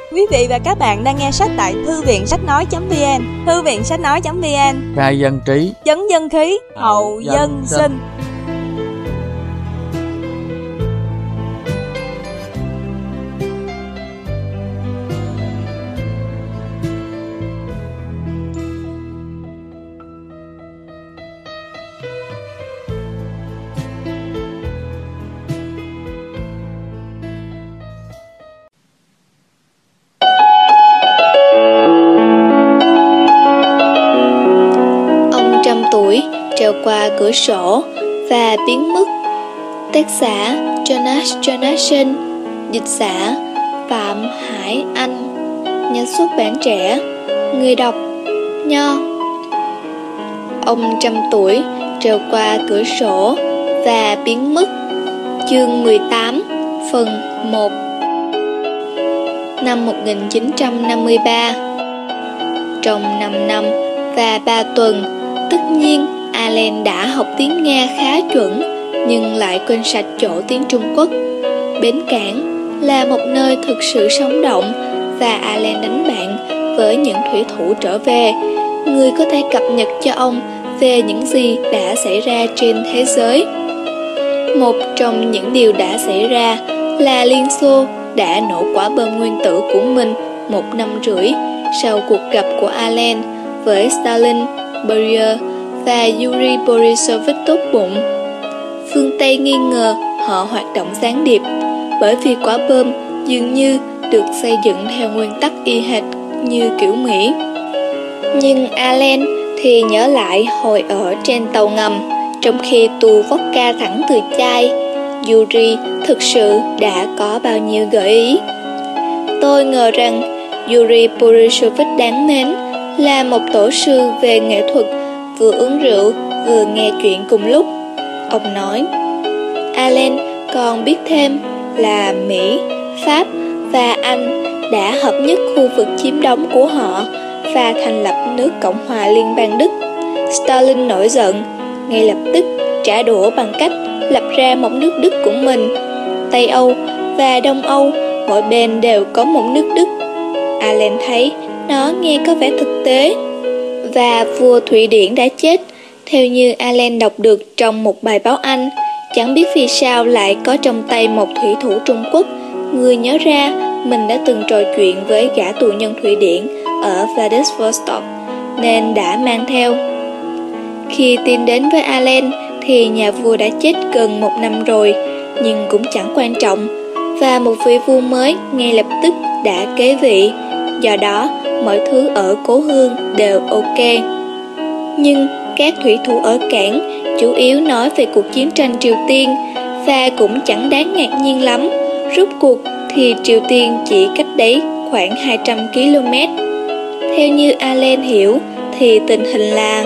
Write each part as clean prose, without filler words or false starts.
Quý vị và các bạn đang nghe sách tại Thư viện Sách Nói.vn. Thư viện Sách Nói.vn, khai dân trí, chấn dân khí, hậu dân sinh. Trèo qua cửa sổ và biến mất. Tác giả Jonas Jonasson, dịch giả Phạm Hải Anh, nhà xuất bản Trẻ, người đọc Nho. Ông trăm tuổi trèo qua cửa sổ và biến mất. Chương 18, phần 1. Năm 1953, trong 5 năm và 3 tuần, tất nhiên Alan đã học tiếng Nga khá chuẩn, nhưng lại quên sạch chỗ tiếng Trung Quốc. Bến cảng là một nơi thực sự sống động, và Alan đánh bạn với những thủy thủ trở về, người có thể cập nhật cho ông về những gì đã xảy ra trên thế giới. Một trong những điều đã xảy ra là Liên Xô đã nổ quả bom nguyên tử của mình 1 năm rưỡi sau cuộc gặp của Alan với Stalin, Beria và Yuri Borisovich tốt bụng. Phương Tây nghi ngờ họ hoạt động gián điệp, bởi vì quả bom dường như được xây dựng theo nguyên tắc y hệt như kiểu Mỹ. Nhưng Alan thì nhớ lại hồi ở trên tàu ngầm, trong khi tu vodka thẳng từ chai, Yuri thực sự đã có bao nhiêu gợi ý. Tôi ngờ rằng Yuri Borisovich đáng mến là một tổ sư về nghệ thuật, vừa uống rượu vừa nghe chuyện cùng lúc. Ông nói, Alan còn biết thêm là Mỹ, Pháp và Anh đã hợp nhất khu vực chiếm đóng của họ và thành lập nước Cộng hòa Liên bang Đức. Stalin nổi giận, ngay lập tức trả đũa bằng cách lập ra một nước Đức của mình. Tây Âu và Đông Âu mỗi bên đều có một nước Đức. Alan thấy nó nghe có vẻ thực tế. Và vua Thụy Điển đã chết, theo như Alan đọc được trong một bài báo Anh. Chẳng biết vì sao lại có trong tay một thủy thủ Trung Quốc, người nhớ ra mình đã từng trò chuyện với gã tù nhân Thụy Điển ở Vladivostok, nên đã mang theo. Khi tin đến với Alan thì nhà vua đã chết gần 1 năm rồi, nhưng cũng chẳng quan trọng, và một vị vua mới ngay lập tức đã kế vị. Do đó, mọi thứ ở cố hương đều ok. Nhưng các thủy thủ ở cảng chủ yếu nói về cuộc chiến tranh Triều Tiên, và cũng chẳng đáng ngạc nhiên lắm. Rốt cuộc thì Triều Tiên chỉ cách đấy khoảng 200 km. Theo như Alan hiểu thì tình hình là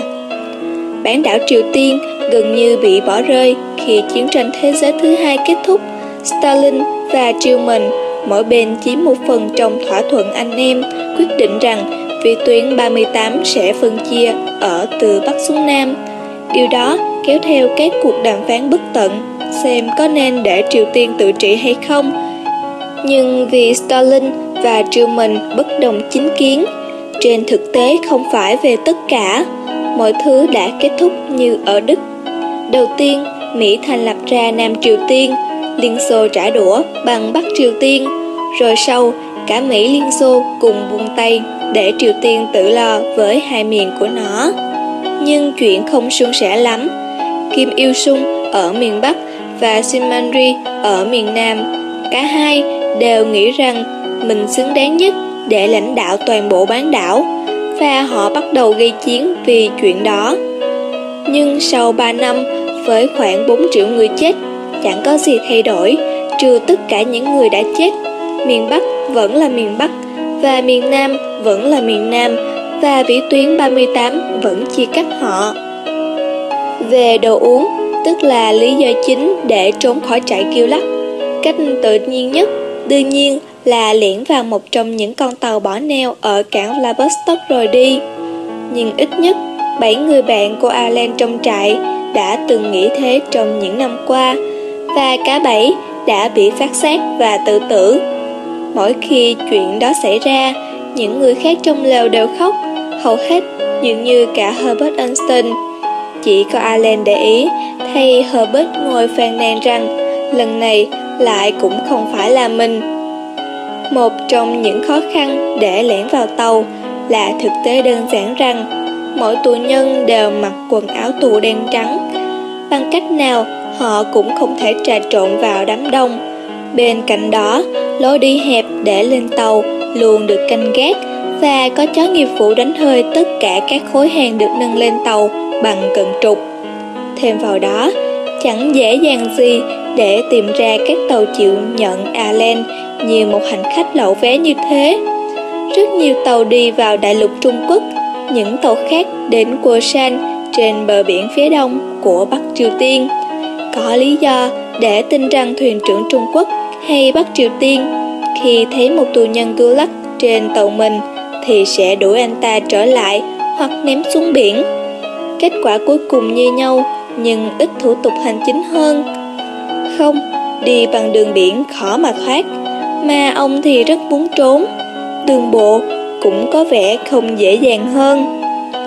bán đảo Triều Tiên gần như bị bỏ rơi khi chiến tranh thế giới thứ 2 kết thúc. Stalin và Truman mỗi bên chiếm một phần trong thỏa thuận anh em, quyết định rằng vĩ tuyến 38 sẽ phân chia ở từ Bắc xuống Nam. Điều đó kéo theo các cuộc đàm phán bất tận, xem có nên để Triều Tiên tự trị hay không. Nhưng vì Stalin và Truman bất đồng chính kiến, trên thực tế không phải về tất cả, mọi thứ đã kết thúc như ở Đức. Đầu tiên, Mỹ thành lập ra Nam Triều Tiên, Liên Xô trả đũa bằng Bắc Triều Tiên, rồi sau cả Mỹ Liên Xô cùng buông tay để Triều Tiên tự lo với hai miền của nó. Nhưng chuyện không suôn sẻ lắm. Kim Il Sung ở miền Bắc và Symanri ở miền Nam, cả hai đều nghĩ rằng mình xứng đáng nhất để lãnh đạo toàn bộ bán đảo, và họ bắt đầu gây chiến vì chuyện đó. Nhưng sau 3 năm, với khoảng 4 triệu người chết, chẳng có gì thay đổi, trừ tất cả những người đã chết. Miền Bắc vẫn là miền Bắc, và miền Nam vẫn là miền Nam, và vĩ tuyến 38 vẫn chia cắt họ. Về đồ uống, tức là lý do chính để trốn khỏi trại Kiêu Lắc, cách tự nhiên nhất đương nhiên là lẻn vào một trong những con tàu bỏ neo ở cảng Vladivostok rồi đi. Nhưng ít nhất 7 người bạn của Alan trong trại đã từng nghĩ thế trong những năm qua, và cả 7 đã bị phát sát và tự tử. Mỗi khi chuyện đó xảy ra, những người khác trong lều đều khóc, hầu hết dường như cả Herbert Einstein. Chỉ có Alan để ý, thấy Herbert ngồi phàn nàn rằng lần này lại cũng không phải là mình. Một trong những khó khăn để lẻn vào tàu là thực tế đơn giản rằng mỗi tù nhân đều mặc quần áo tù đen trắng. Bằng cách nào họ cũng không thể trà trộn vào đám đông. Bên cạnh đó, lối đi hẹp để lên tàu luôn được canh gác và có chó nghiệp vụ đánh hơi tất cả các khối hàng được nâng lên tàu bằng cần trục. Thêm vào đó, chẳng dễ dàng gì để tìm ra các tàu chịu nhận Alan như một hành khách lậu vé như thế. Rất nhiều tàu đi vào đại lục Trung Quốc, những tàu khác đến Wosan trên bờ biển phía đông của Bắc Triều Tiên. Có lý do để tin rằng thuyền trưởng Trung Quốc hay Bắc Triều Tiên khi thấy một tù nhân Gulag trên tàu mình thì sẽ đuổi anh ta trở lại hoặc ném xuống biển. Kết quả cuối cùng như nhau nhưng ít thủ tục hành chính hơn. Không, đi bằng đường biển khó mà thoát, mà ông thì rất muốn trốn. Đường bộ cũng có vẻ không dễ dàng hơn.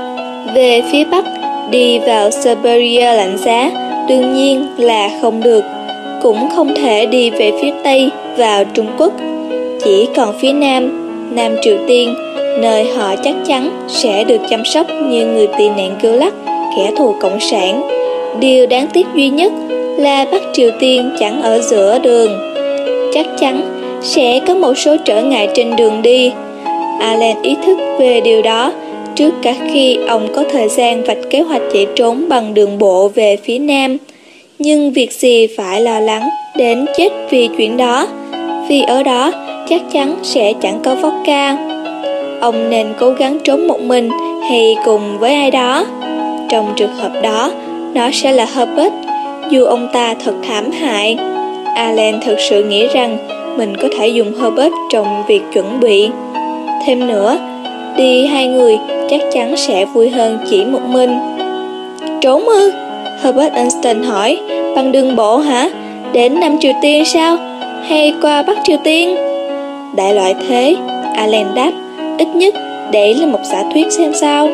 Về phía Bắc, đi vào Siberia lạnh giá đương nhiên là không được. Cũng không thể đi về phía Tây vào Trung Quốc. Chỉ còn phía Nam, Nam Triều Tiên, nơi họ chắc chắn sẽ được chăm sóc như người tị nạn Gulag, kẻ thù cộng sản. Điều đáng tiếc duy nhất là Bắc Triều Tiên chẳng ở giữa đường. Chắc chắn sẽ có một số trở ngại trên đường đi. Alan ý thức về điều đó trước cả khi ông có thời gian vạch kế hoạch chạy trốn bằng đường bộ về phía Nam. Nhưng việc gì phải lo lắng đến chết vì chuyện đó, vì ở đó chắc chắn sẽ chẳng có vodka. Ông nên cố gắng trốn một mình hay cùng với ai đó. Trong trường hợp đó, nó sẽ là Herbert, dù ông ta thật thảm hại. Alan thực sự nghĩ rằng mình có thể dùng Herbert trong việc chuẩn bị. Thêm nữa, đi hai người chắc chắn sẽ vui hơn chỉ một mình. Trốn ư? Herbert Einstein hỏi. Bằng đường bộ hả? Đến Nam Triều Tiên sao? Hay qua Bắc Triều Tiên? Đại loại thế, Alan đáp. Ít nhất để là một giả thuyết xem sao.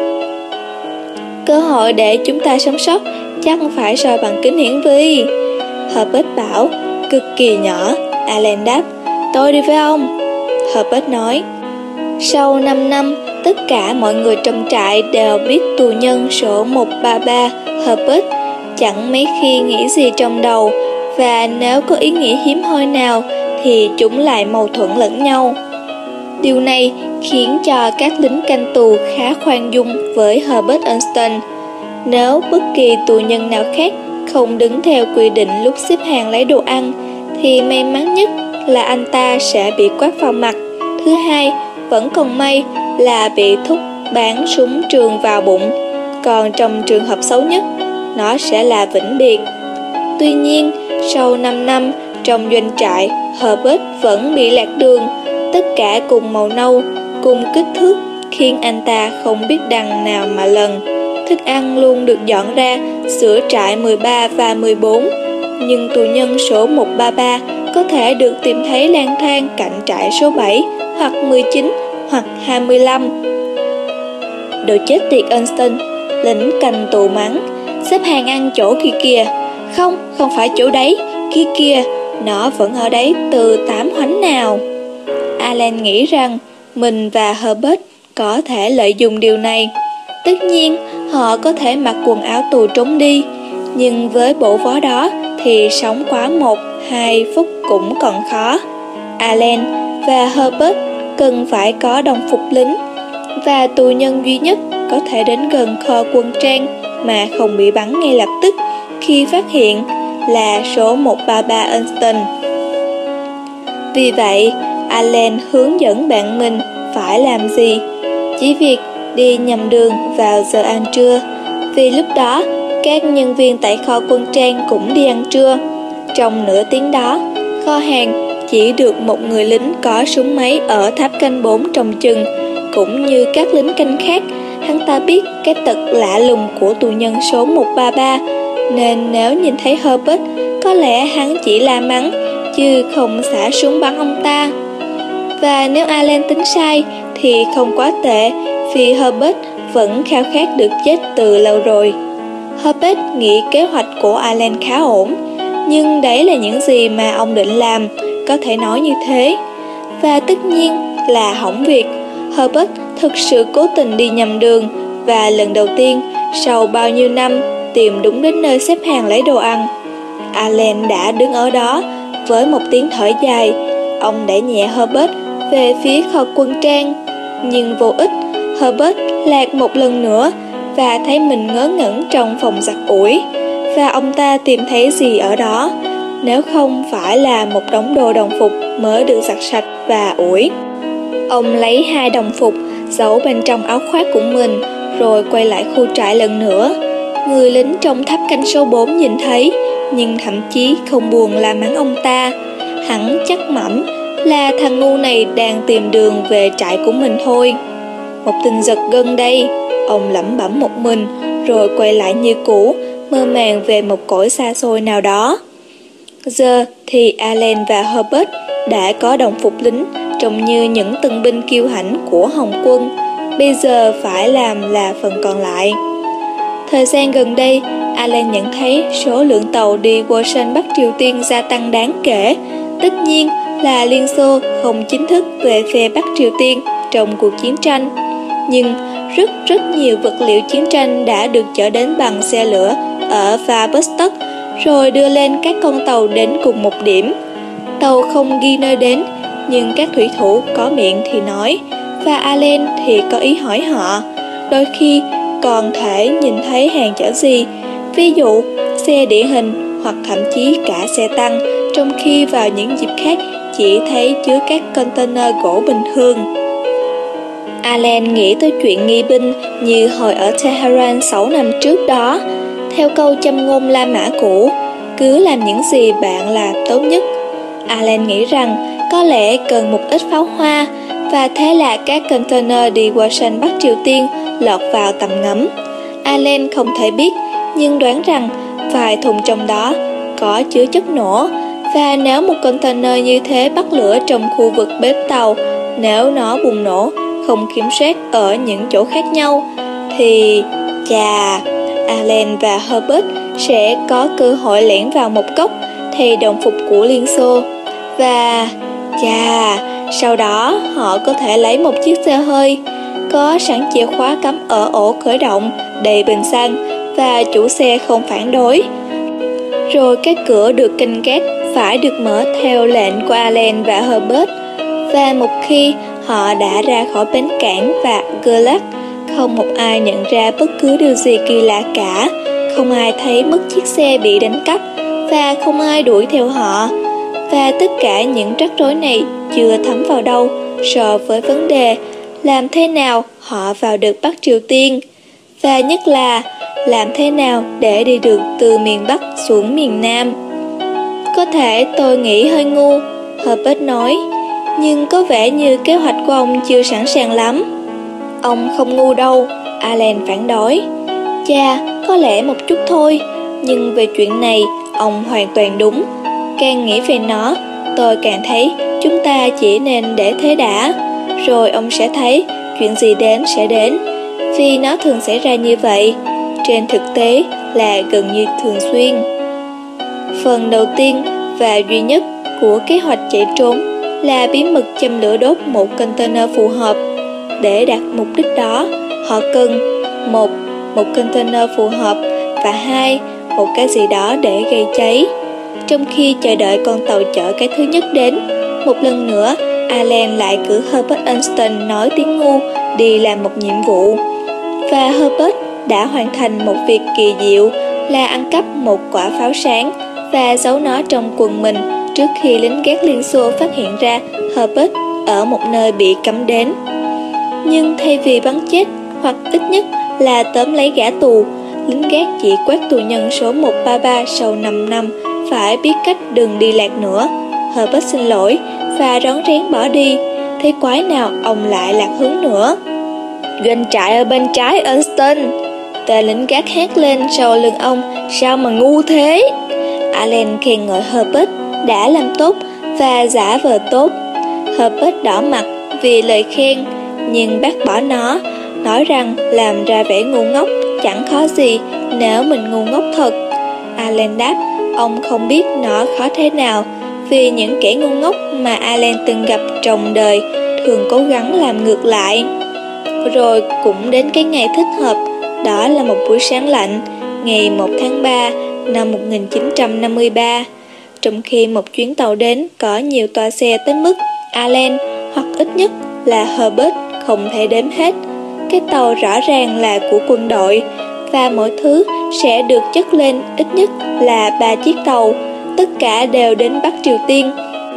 Cơ hội để chúng ta sống sót chắc phải soi bằng kính hiển vi, Herbert bảo. Cực kỳ nhỏ, Alan đáp. Tôi đi với ông, Herbert nói. Sau 5 năm, tất cả mọi người trong trại đều biết tù nhân số 133 Herbert chẳng mấy khi nghĩ gì trong đầu, và nếu có ý nghĩ hiếm hoi nào thì chúng lại mâu thuẫn lẫn nhau. Điều này khiến cho các lính canh tù khá khoan dung với Herbert Einstein. Nếu bất kỳ tù nhân nào khác không đứng theo quy định lúc xếp hàng lấy đồ ăn, thì may mắn nhất là anh ta sẽ bị quát vào mặt. Thứ hai, vẫn còn may là bị thúc bắn súng trường vào bụng. Còn trong trường hợp xấu nhất, nó sẽ là vĩnh biệt. Tuy nhiên, sau 5 năm trong doanh trại, Herbert vẫn bị lạc đường. Tất cả cùng màu nâu, cùng kích thước, khiến anh ta không biết đằng nào mà lần. Thức ăn luôn được dọn ra giữa trại 13 và 14, nhưng tù nhân số 133 có thể được tìm thấy lang thang cạnh trại số 7, hoặc 19, hoặc 25. Đồ chết tiệt Einstein, lính canh tù mắng. Xếp hàng ăn chỗ kia kìa. Không phải chỗ đấy, kia kìa, nó vẫn ở đấy từ 8 hoánh nào. Alan nghĩ rằng mình và Herbert có thể lợi dụng điều này. Tất nhiên, họ có thể mặc quần áo tù trốn đi, nhưng với bộ vó đó thì sống quá 1-2 phút cũng còn khó. Alan và Herbert cần phải có đồng phục lính, và tù nhân duy nhất có thể đến gần kho quân trang mà không bị bắn ngay lập tức khi phát hiện là số 133 Einstein. Vì vậy, Alan hướng dẫn bạn mình phải làm gì. Chỉ việc đi nhầm đường vào giờ ăn trưa, vì lúc đó các nhân viên tại kho quân trang cũng đi ăn trưa. Trong nửa tiếng đó, kho hàng chỉ được một người lính có súng máy ở tháp canh 4 trông chừng. Cũng như các lính canh khác, hắn ta biết cái tật lạ lùng của tù nhân số 133, nên nếu nhìn thấy Herbert, có lẽ hắn chỉ la mắng chứ không xả súng bắn ông ta. Và nếu Allen tính sai thì không quá tệ, vì Herbert vẫn khao khát được chết từ lâu rồi. Herbert nghĩ kế hoạch của Allen khá ổn, nhưng đấy là những gì mà ông định làm, có thể nói như thế. Và tất nhiên là hỏng việc. Herbert thực sự cố tình đi nhầm đường, và lần đầu tiên sau bao nhiêu năm tìm đúng đến nơi xếp hàng lấy đồ ăn. Allen đã đứng ở đó với một tiếng thở dài. Ông đẩy nhẹ Herbert về phía kho quân trang, nhưng vô ích. Herbert lạc một lần nữa và thấy mình ngớ ngẩn trong phòng giặt ủi. Và ông ta tìm thấy gì ở đó nếu không phải là một đống đồ đồng phục mới được giặt sạch và ủi. Ông lấy 2 đồng phục giấu bên trong áo khoác của mình, rồi quay lại khu trại lần nữa. Người lính trong tháp canh số 4 nhìn thấy, nhưng thậm chí không buồn la mắng ông ta. Hắn chắc mẩm là thằng ngu này đang tìm đường về trại của mình thôi. Một tình giật gân đây, ông lẩm bẩm một mình, rồi quay lại như cũ, mơ màng về một cõi xa xôi nào đó. Giờ thì Allen và Herbert đã có đồng phục lính, trông như những tân binh kiêu hãnh của Hồng quân. Bây giờ phải làm là phần còn lại. Thời gian gần đây, Allen nhận thấy số lượng tàu đi Washington Bắc Triều Tiên gia tăng đáng kể. Tất nhiên là Liên Xô không chính thức về phe Bắc Triều Tiên trong cuộc chiến tranh, nhưng rất nhiều vật liệu chiến tranh đã được chở đến bằng xe lửa ở Vladivostok, rồi đưa lên các con tàu đến cùng một điểm. Tàu không ghi nơi đến, nhưng các thủy thủ có miệng thì nói, và Allen thì có ý hỏi họ. Đôi khi còn thể nhìn thấy hàng chở gì, ví dụ xe địa hình hoặc thậm chí cả xe tăng, trong khi vào những dịp khác chỉ thấy chứa các container gỗ bình thường. Allen nghĩ tới chuyện nghi binh như hồi ở Tehran 6 năm trước đó. Theo câu châm ngôn La Mã cũ, cứ làm những gì bạn làm tốt nhất. Allen nghĩ rằng có lẽ cần một ít pháo hoa, và thế là các container đi Washington Bắc Triều Tiên lọt vào tầm ngắm. Allen không thể biết, nhưng đoán rằng vài thùng trong đó có chứa chất nổ, và nếu một container như thế bắt lửa trong khu vực bến tàu, nếu nó bùng nổ không kiểm soát ở những chỗ khác nhau, thì Allen và Herbert sẽ có cơ hội lẻn vào một cốc thay đồng phục của Liên Xô. Và sau đó họ có thể lấy một chiếc xe hơi có sẵn chìa khóa cắm ở ổ khởi động, đầy bình xăng, và chủ xe không phản đối. Rồi các cửa được canh gác phải được mở theo lệnh của Allen và Herbert. Và một khi họ đã ra khỏi bến cảng và Gulag, không một ai nhận ra bất cứ điều gì kỳ lạ cả. Không ai thấy mất chiếc xe bị đánh cắp, và không ai đuổi theo họ. Và tất cả những rắc rối này chưa thấm vào đâu so với vấn đề làm thế nào họ vào được Bắc Triều Tiên, và nhất là làm thế nào để đi được từ miền Bắc xuống miền Nam. Có thể tôi nghĩ hơi ngu, Herbert nói, nhưng có vẻ như kế hoạch của ông chưa sẵn sàng lắm. Ông không ngu đâu, Allen phản đối. Có lẽ một chút thôi, nhưng về chuyện này ông hoàn toàn đúng. Càng nghĩ về nó, tôi càng thấy chúng ta chỉ nên để thế đã, rồi ông sẽ thấy chuyện gì đến sẽ đến, vì nó thường xảy ra như vậy. Trên thực tế là gần như thường xuyên. Phần đầu tiên và duy nhất của kế hoạch chạy trốn là bí mật châm lửa đốt một container phù hợp. Để đạt mục đích đó, họ cần một container phù hợp, và 2, một cái gì đó để gây cháy. Trong khi chờ đợi con tàu chở cái thứ nhất đến, một lần nữa Allen lại cử Herbert Einstein nói tiếng ngu đi làm một nhiệm vụ. Và Herbert đã hoàn thành một việc kỳ diệu là ăn cắp một quả pháo sáng và giấu nó trong quần mình trước khi lính gác Liên Xô phát hiện ra Herbert ở một nơi bị cấm đến. Nhưng thay vì bắn chết hoặc ít nhất là tóm lấy gã tù, lính gác chỉ quát tù nhân số 133 sau 5 năm phải biết cách đừng đi lạc nữa. Herbert xin lỗi và rón rén bỏ đi. Thế quái nào ông lại lạc hướng nữa. Doanh trại ở bên trái, Einstein, tên lính gác hét lên sau lưng ông. Sao mà ngu thế? Allen khen ngợi Herbert đã làm tốt và giả vờ tốt. Herbert đỏ mặt vì lời khen, nhưng bác bỏ nó, nói rằng làm ra vẻ ngu ngốc chẳng khó gì nếu mình ngu ngốc thật. Alan đáp, ông không biết nó khó thế nào, vì những kẻ ngu ngốc mà Alan từng gặp trong đời thường cố gắng làm ngược lại. Rồi cũng đến cái ngày thích hợp, đó là một buổi sáng lạnh, ngày 1 tháng 3 năm 1953. Trong khi một chuyến tàu đến có nhiều toa xe tới mức Alan, hoặc ít nhất là Herbert, không thể đếm hết. Cái tàu rõ ràng là của quân đội, và mỗi thứ sẽ được chất lên ít nhất là 3 chiếc tàu, tất cả đều đến Bắc Triều Tiên.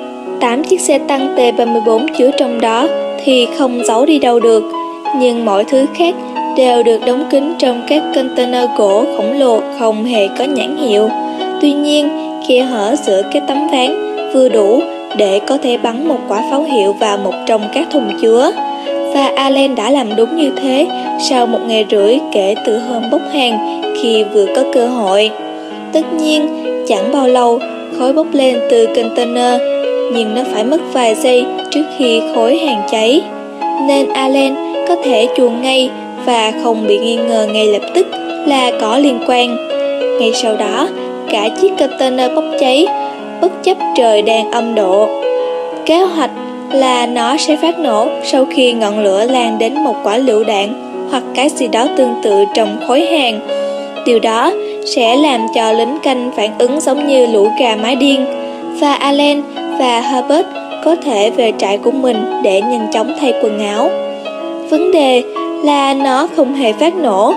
8 chiếc xe tăng T-34 chứa trong đó thì không giấu đi đâu được, nhưng mọi thứ khác đều được đóng kín trong các container gỗ khổng lồ không hề có nhãn hiệu. Tuy nhiên, khe hở giữa các tấm ván vừa đủ để có thể bắn một quả pháo hiệu vào một trong các thùng chứa. Và Alan đã làm đúng như thế sau 1 ngày rưỡi kể từ hôm bốc hàng, khi vừa có cơ hội. Tất nhiên, chẳng bao lâu khói bốc lên từ container, nhưng nó phải mất vài giây trước khi khói hàng cháy, nên Alan có thể chuồn ngay và không bị nghi ngờ ngay lập tức là có liên quan. Ngay sau đó, cả chiếc container bốc cháy, bất chấp trời đang âm độ. Kế hoạch là nó sẽ phát nổ sau khi ngọn lửa lan đến một quả lựu đạn hoặc cái gì đó tương tự trong khói hàng. Điều đó sẽ làm cho lính canh phản ứng giống như lũ gà mái điên, và Alan và Herbert có thể về trại của mình để nhanh chóng thay quần áo. Vấn đề là nó không hề phát nổ.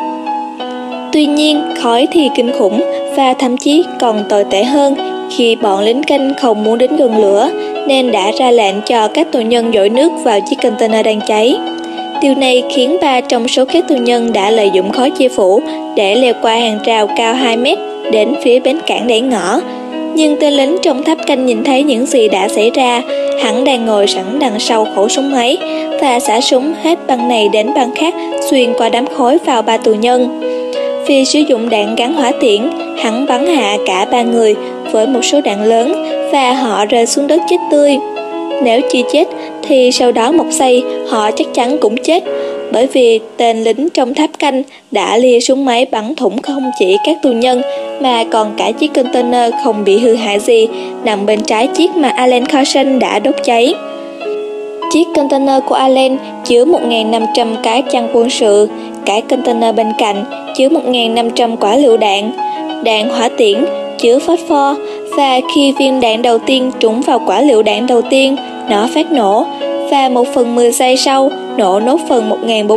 Tuy nhiên, khói thì kinh khủng, và thậm chí còn tồi tệ hơn khi bọn lính canh không muốn đến gần lửa, nên đã ra lệnh cho các tù nhân dội nước vào chiếc container đang cháy. Điều này khiến 3 trong số các tù nhân đã lợi dụng khói che phủ để leo qua hàng rào cao 2 mét đến phía bến cảng để ngõ. Nhưng tên lính trong tháp canh nhìn thấy những gì đã xảy ra. Hắn đang ngồi sẵn đằng sau khẩu súng máy và xả súng hết băng này đến băng khác xuyên qua đám khói vào 3 tù nhân. Vì sử dụng đạn gắn hỏa tiễn, hắn bắn hạ cả 3 người với một số đạn lớn và họ rơi xuống đất chết tươi. Nếu chưa chết thì sau đó một giây họ chắc chắn cũng chết, bởi vì tên lính trong tháp canh đã lia súng máy bắn thủng không chỉ các tù nhân mà còn cả chiếc container không bị hư hại gì nằm bên trái chiếc mà Alan Carson đã đốt cháy. Chiếc container của Alan chứa 1.500 cái chăn quân sự, cái container bên cạnh chứa 1.500 quả lựu đạn, đạn hỏa tiễn chứa phosphor, và khi viên đạn đầu tiên trúng vào quả lựu đạn đầu tiên, nó phát nổ, và 1/10 giây sau nổ nốt phần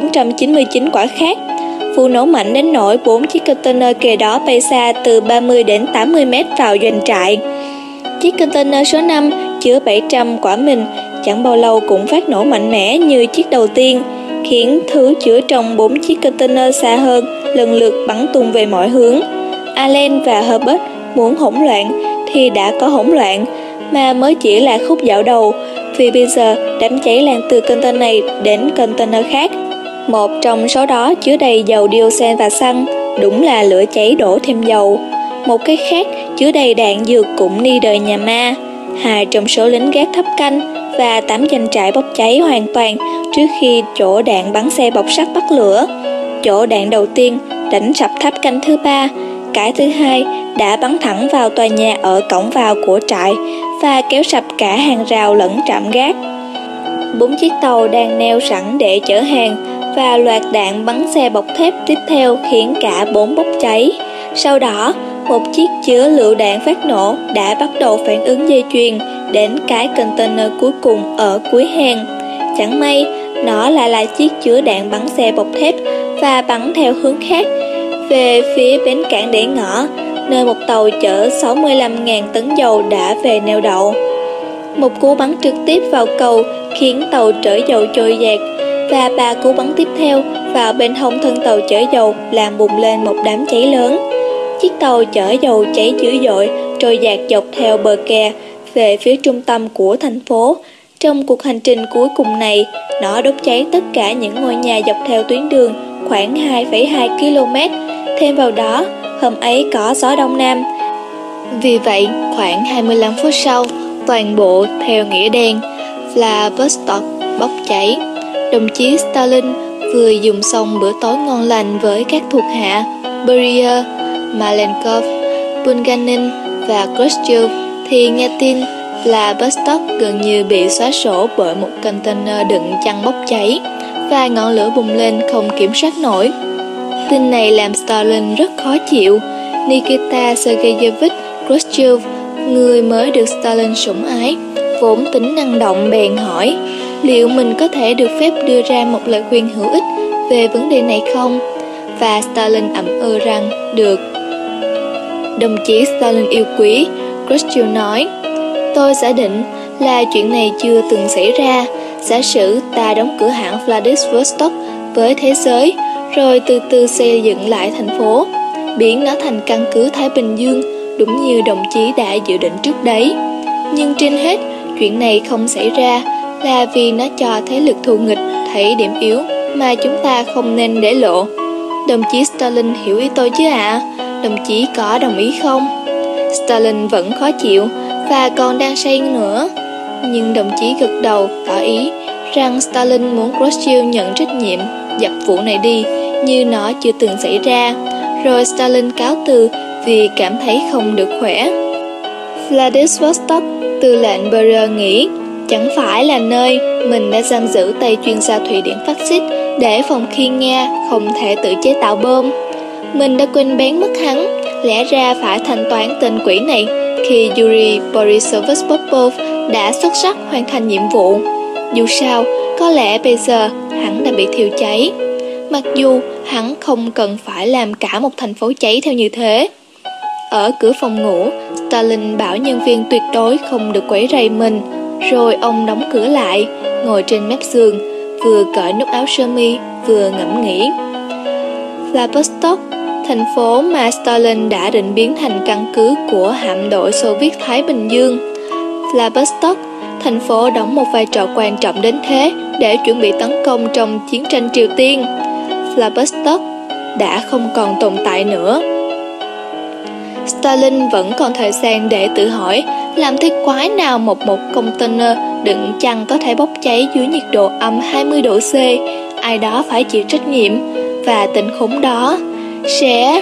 1.499 quả khác. Vụ nổ mạnh đến nỗi 4 chiếc container kề đó bay xa từ 30 đến 80 mét vào doanh trại. Chiếc container số 5 chứa 700 quả mìn chẳng bao lâu cũng phát nổ mạnh mẽ như chiếc đầu tiên, khiến thứ chứa trong 4 chiếc container xa hơn lần lượt bắn tung về mọi hướng. Alan và Herbert muốn hỗn loạn thì đã có hỗn loạn, mà mới chỉ là khúc dạo đầu, vì bây giờ đám cháy lan từ container này đến container khác. Một trong số đó chứa đầy dầu dioxin và xăng, đúng là lửa cháy đổ thêm dầu. Một cái khác chứa đầy đạn dược cũng ni đời nhà ma. 2 trong số lính gác tháp canh và 8 doanh trại bốc cháy hoàn toàn trước khi chỗ đạn bắn xe bọc sắt bắt lửa. Chỗ đạn đầu tiên đánh sập tháp canh thứ 3, cái thứ hai đã bắn thẳng vào tòa nhà ở cổng vào của trại và kéo sập cả hàng rào lẫn trạm gác. 4 chiếc tàu đang neo sẵn để chở hàng và loạt đạn bắn xe bọc thép tiếp theo khiến cả 4 bốc cháy. Sau đó, một chiếc chứa lựu đạn phát nổ đã bắt đầu phản ứng dây chuyền đến cái container cuối cùng ở cuối hàng. Chẳng may, nó lại là chiếc chứa đạn bắn xe bọc thép và bắn theo hướng khác, về phía bến cảng để ngõ, nơi một tàu chở 65.000 tấn dầu đã về neo đậu. Một cú bắn trực tiếp vào cầu khiến tàu chở dầu trôi dạt, và 3 cú bắn tiếp theo vào bên hông thân tàu chở dầu làm bùng lên một đám cháy lớn. Chiếc tàu chở dầu cháy dữ dội, trôi dạt dọc theo bờ kè về phía trung tâm của thành phố. Trong cuộc hành trình cuối cùng này, nó đốt cháy tất cả những ngôi nhà dọc theo tuyến đường khoảng 2,2 km. Thêm vào đó, hôm ấy có gió đông nam. Vì vậy, khoảng 25 phút sau, toàn bộ theo nghĩa đen, Vladivostok bốc cháy. Đồng chí Stalin vừa dùng xong bữa tối ngon lành với các thuộc hạ Beria, Malenkov, Bulganin và Khrushchev thì nghe tin Vladivostok gần như bị xóa sổ bởi một container đựng chăn bốc cháy và ngọn lửa bùng lên không kiểm soát nổi. Tin này làm Stalin rất khó chịu. Nikita Sergeyevich Khrushchev, người mới được Stalin sủng ái, vốn tính năng động bèn hỏi liệu mình có thể được phép đưa ra một lời khuyên hữu ích về vấn đề này không? Và Stalin ậm ừ rằng được. Đồng chí Stalin yêu quý, Khrushchev nói, tôi giả định là chuyện này chưa từng xảy ra. Giả sử ta đóng cửa hãng Vladivostok với thế giới, rồi từ từ xây dựng lại thành phố, biến nó thành căn cứ Thái Bình Dương, đúng như đồng chí đã dự định trước đấy. Nhưng trên hết, chuyện này không xảy ra là vì nó cho thế lực thù nghịch thấy điểm yếu mà chúng ta không nên để lộ. Đồng chí Stalin hiểu ý tôi chứ ạ? Đồng chí có đồng ý không? Stalin vẫn khó chịu và còn đang say nữa. Nhưng đồng chí gật đầu tỏ ý rằng Stalin muốn Khrushchev nhận trách nhiệm dập vụ này đi như nó chưa từng xảy ra. Rồi Stalin cáo từ vì cảm thấy không được khỏe. Vladivostok, tư lệnh Beria nghĩ, chẳng phải là nơi mình đã giam giữ tay chuyên gia Thụy Điển phát xít để phòng khi Nga không thể tự chế tạo bom. Mình đã quên bén mất hắn, lẽ ra phải thanh toán tên quỷ này khi Yuri Borisovich Popov đã xuất sắc hoàn thành nhiệm vụ. Dù sao, có lẽ bây giờ hắn đã bị thiêu cháy. Mặc dù hắn không cần phải làm cả một thành phố cháy theo như thế. Ở cửa phòng ngủ, Stalin bảo nhân viên tuyệt đối không được quấy rầy mình. Rồi ông đóng cửa lại, ngồi trên mép giường, vừa cởi nút áo sơ mi, vừa ngẫm nghĩ. Vladivostok, thành phố mà Stalin đã định biến thành căn cứ của hạm đội Xô Viết Thái Bình Dương. Vladivostok, thành phố đóng một vai trò quan trọng đến thế để chuẩn bị tấn công trong chiến tranh Triều Tiên. Vladivostok đã không còn tồn tại nữa. Stalin vẫn còn thời gian để tự hỏi làm thế quái nào một container đựng chăn có thể bốc cháy dưới nhiệt độ âm 20 độ C, ai đó phải chịu trách nhiệm, và tình huống đó sẽ...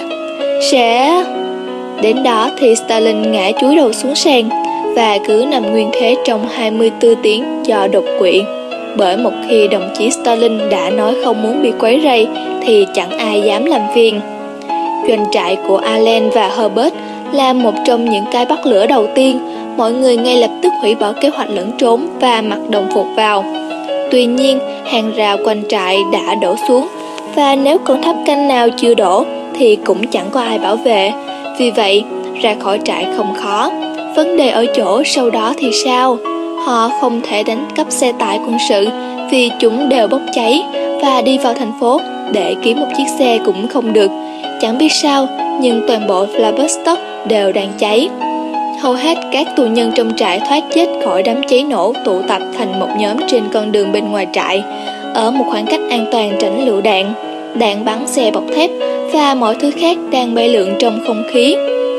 Đến đó thì Stalin ngã chúi đầu xuống sàn và cứ nằm nguyên thế trong 24 tiếng do đột quỵ. Bởi một khi đồng chí Stalin đã nói không muốn bị quấy rầy thì chẳng ai dám làm phiền. Doanh trại của Allen và Herbert là một trong những cái bắt lửa đầu tiên. Mọi người ngay lập tức hủy bỏ kế hoạch lẫn trốn và mặc đồng phục vào. Tuy nhiên, hàng rào quanh trại đã đổ xuống, và nếu con tháp canh nào chưa đổ thì cũng chẳng có ai bảo vệ. Vì vậy, ra khỏi trại không khó. Vấn đề ở chỗ sau đó thì sao? Họ không thể đánh cắp xe tải quân sự vì chúng đều bốc cháy, và đi vào thành phố để kiếm một chiếc xe cũng không được. Chẳng biết sao, nhưng toàn bộ Vladivostok đều đang cháy. Hầu hết các tù nhân trong trại thoát chết khỏi đám cháy nổ tụ tập thành một nhóm trên con đường bên ngoài trại, ở một khoảng cách an toàn tránh lựu đạn, đạn bắn xe bọc thép và mọi thứ khác đang bay lượn trong không khí.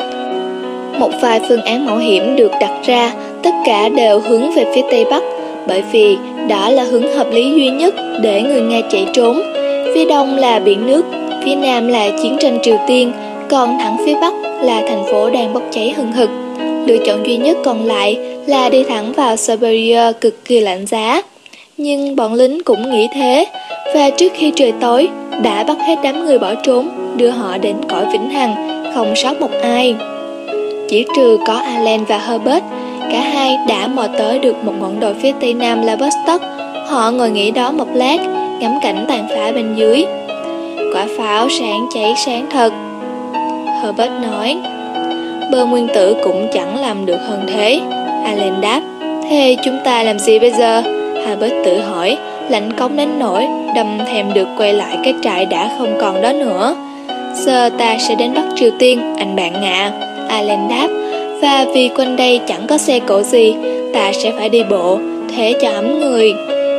Một vài phương án mạo hiểm được đặt ra, tất cả đều hướng về phía Tây Bắc, bởi vì đó là hướng hợp lý duy nhất để người Nga chạy trốn. Phía Đông là biển nước, phía Nam là chiến tranh Triều Tiên, còn thẳng phía Bắc là thành phố đang bốc cháy hừng hực. Lựa chọn duy nhất còn lại là đi thẳng vào Siberia cực kỳ lạnh giá. Nhưng bọn lính cũng nghĩ thế, và trước khi trời tối đã bắt hết đám người bỏ trốn, đưa họ đến cõi vĩnh hằng, không sót một ai. Chỉ trừ có Allen và Herbert, cả hai đã mò tới được một ngọn đồi phía tây nam Vladivostok. Họ ngồi nghỉ đó một lát, ngắm cảnh tàn phá bên dưới. Quả pháo sáng cháy sáng thật, Herbert nói. Bom nguyên tử cũng chẳng làm được hơn thế, Allen đáp. Thế chúng ta làm gì bây giờ? Herbert tự hỏi, lạnh cống đến nỗi đâm thèm được quay lại cái trại đã không còn đó nữa. Giờ ta sẽ đến Bắc Triều Tiên, anh bạn ạ, Allen đáp. Và vì quanh đây chẳng có xe cộ gì, ta sẽ phải đi bộ, thế cho ấm người.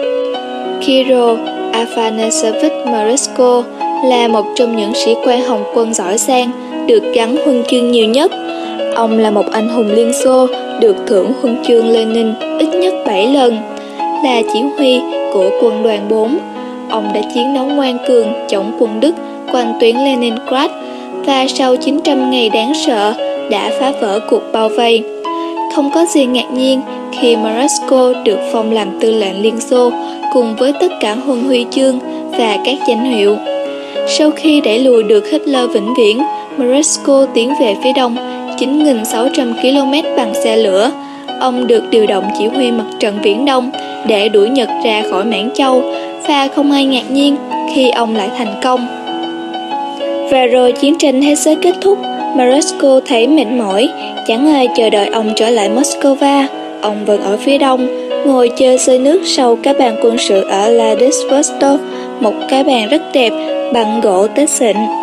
Kirill Afanasovich Marusko là một trong những sĩ quan Hồng quân giỏi giang, được gắn huân chương nhiều nhất. Ông là một anh hùng Liên Xô, được thưởng huân chương Lenin ít nhất 7 lần. là chỉ huy của quân đoàn 4. Ông đã chiến đấu ngoan cường chống quân Đức quanh tuyến Leningrad và sau 900 ngày đáng sợ đã phá vỡ cuộc bao vây. Không có gì ngạc nhiên khi Moresco được phong làm tư lệnh Liên Xô cùng với tất cả huân huy chương và các danh hiệu. Sau khi đẩy lùi được Hitler vĩnh viễn, Moresco tiến về phía đông 9.600 km bằng xe lửa. Ông được điều động chỉ huy mặt trận Viễn Đông để đuổi Nhật ra khỏi Mãn Châu, và không ai ngạc nhiên khi ông lại thành công. Và rồi chiến tranh thế giới kết thúc, Moresco thấy mệt mỏi, chẳng ai chờ đợi ông trở lại Moscow. Ông vẫn ở phía đông, ngồi chơi xơi nước sau cái bàn quân sự ở Vladivostok, một cái bàn rất đẹp bằng gỗ tế xịn.